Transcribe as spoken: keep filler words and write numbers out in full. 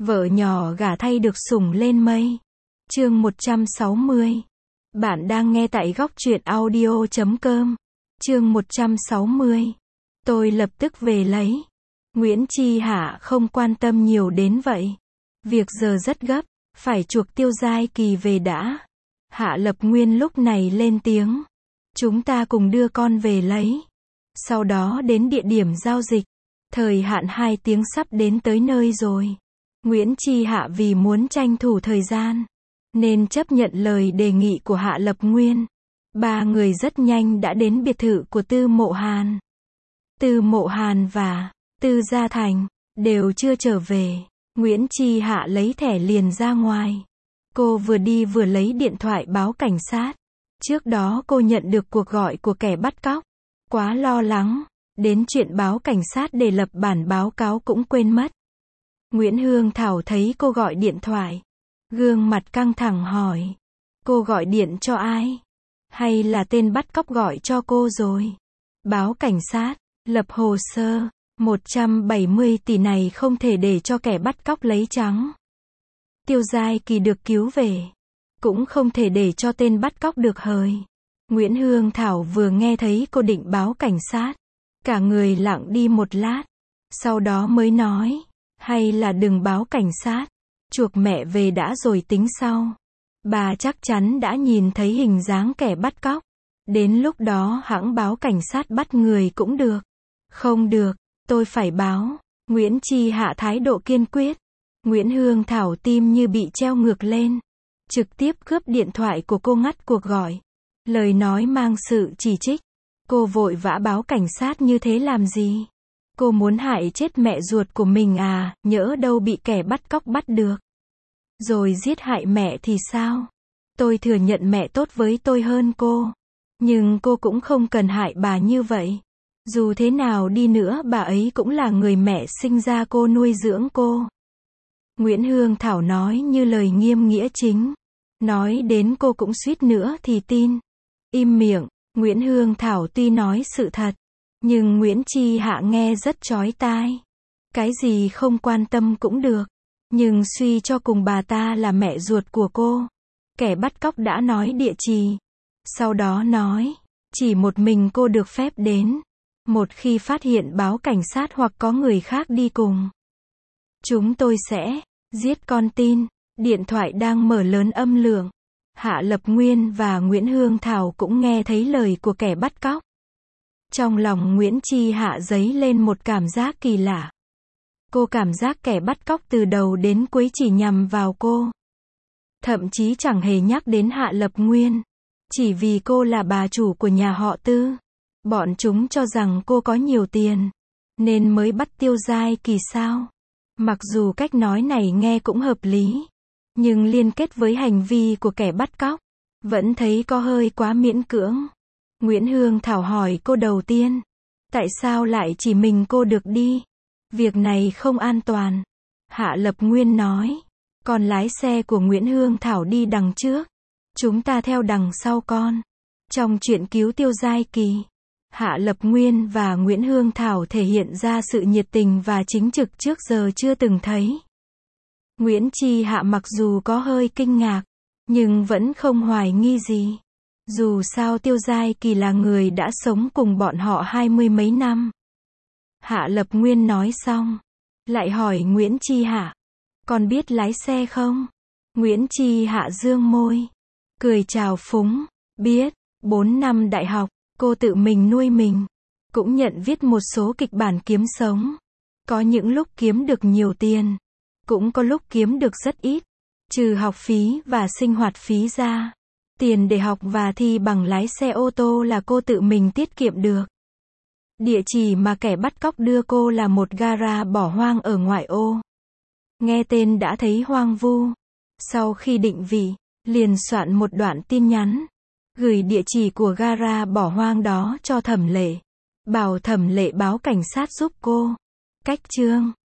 Vợ nhỏ gả thay được sủng lên mây. Chương một trăm sáu mươi. Bạn đang nghe tại góc truyện audio chấm com. Chương một trăm sáu mươi. Tôi lập tức về lấy. Nguyễn Chi Hạ không quan tâm nhiều đến vậy. Việc giờ rất gấp, phải chuộc Tiêu Giai Kỳ về đã. Hạ Lập Nguyên lúc này lên tiếng. Chúng ta cùng đưa con về lấy. Sau đó đến địa điểm giao dịch. Thời hạn hai tiếng sắp đến tới nơi rồi. Nguyễn Chi Hạ vì muốn tranh thủ thời gian, nên chấp nhận lời đề nghị của Hạ Lập Nguyên. Ba người rất nhanh đã đến biệt thự của Tư Mộ Hàn. Tư Mộ Hàn và Tư Gia Thành đều chưa trở về. Nguyễn Chi Hạ lấy thẻ liền ra ngoài. Cô vừa đi vừa lấy điện thoại báo cảnh sát. Trước đó cô nhận được cuộc gọi của kẻ bắt cóc. Quá lo lắng, đến chuyện báo cảnh sát để lập bản báo cáo cũng quên mất. Nguyễn Hương Thảo thấy cô gọi điện thoại. Gương mặt căng thẳng hỏi. Cô gọi điện cho ai? Hay là tên bắt cóc gọi cho cô rồi? Báo cảnh sát, lập hồ sơ. một trăm bảy mươi tỷ này không thể để cho kẻ bắt cóc lấy trắng. Tiêu Giai Kỳ được cứu về. Cũng không thể để cho tên bắt cóc được hời. Nguyễn Hương Thảo vừa nghe thấy cô định báo cảnh sát. Cả người lặng đi một lát. Sau đó mới nói. Hay là đừng báo cảnh sát. Chuộc mẹ về đã rồi tính sau. Bà chắc chắn đã nhìn thấy hình dáng kẻ bắt cóc. Đến lúc đó hẵng báo cảnh sát bắt người cũng được. Không được, tôi phải báo. Nguyễn Chi Hạ thái độ kiên quyết. Nguyễn Hương Thảo tim như bị treo ngược lên. Trực tiếp cướp điện thoại của cô ngắt cuộc gọi. Lời nói mang sự chỉ trích. Cô vội vã báo cảnh sát như thế làm gì? Cô muốn hại chết mẹ ruột của mình à, nhỡ đâu bị kẻ bắt cóc bắt được. Rồi giết hại mẹ thì sao? Tôi thừa nhận mẹ tốt với tôi hơn cô. Nhưng cô cũng không cần hại bà như vậy. Dù thế nào đi nữa bà ấy cũng là người mẹ sinh ra cô nuôi dưỡng cô. Nguyễn Hương Thảo nói như lời nghiêm nghĩa chính. Nói đến cô cũng suýt nữa thì tin. Im miệng, Nguyễn Hương Thảo tuy nói sự thật. Nhưng Nguyễn Chi Hạ nghe rất chói tai. Cái gì không quan tâm cũng được. Nhưng suy cho cùng bà ta là mẹ ruột của cô. Kẻ bắt cóc đã nói địa chỉ. Sau đó nói, chỉ một mình cô được phép đến. Một khi phát hiện báo cảnh sát hoặc có người khác đi cùng. Chúng tôi sẽ giết con tin. Điện thoại đang mở lớn âm lượng. Hạ Lập Nguyên và Nguyễn Hương Thảo cũng nghe thấy lời của kẻ bắt cóc. Trong lòng Nguyễn Chi Hạ dấy lên một cảm giác kỳ lạ. Cô cảm giác kẻ bắt cóc từ đầu đến cuối chỉ nhằm vào cô. Thậm chí chẳng hề nhắc đến Hạ Lập Nguyên. Chỉ vì cô là bà chủ của nhà họ Tư. Bọn chúng cho rằng cô có nhiều tiền. Nên mới bắt Tiêu Giai Kỳ sao? Mặc dù cách nói này nghe cũng hợp lý. Nhưng liên kết với hành vi của kẻ bắt cóc. Vẫn thấy có hơi quá miễn cưỡng. Nguyễn Hương Thảo hỏi cô đầu tiên. Tại sao lại chỉ mình cô được đi? Việc này không an toàn. Hạ Lập Nguyên nói. Con lái xe của Nguyễn Hương Thảo đi đằng trước. Chúng ta theo đằng sau con. Trong chuyện cứu Tiêu Giai Kỳ, Hạ Lập Nguyên và Nguyễn Hương Thảo thể hiện ra sự nhiệt tình và chính trực trước giờ chưa từng thấy. Nguyễn Chi Hạ mặc dù có hơi kinh ngạc, nhưng vẫn không hoài nghi gì. Dù sao Tiêu Giai Kỳ là người đã sống cùng bọn họ hai mươi mấy năm. Hạ Lập Nguyên nói xong, lại hỏi Nguyễn Chi Hạ. Con biết lái xe không? Nguyễn Chi Hạ dương môi, cười chào phúng. Biết, bốn năm đại học, cô tự mình nuôi mình. Cũng nhận viết một số kịch bản kiếm sống. Có những lúc kiếm được nhiều tiền. Cũng có lúc kiếm được rất ít. Trừ học phí và sinh hoạt phí ra. Tiền để học và thi bằng lái xe ô tô là cô tự mình tiết kiệm được. Địa chỉ mà kẻ bắt cóc đưa cô là một gara bỏ hoang ở ngoại ô. Nghe tên đã thấy hoang vu. Sau khi định vị, liền soạn một đoạn tin nhắn. Gửi địa chỉ của gara bỏ hoang đó cho Thẩm Lệ. Bảo Thẩm Lệ báo cảnh sát giúp cô. Cách chương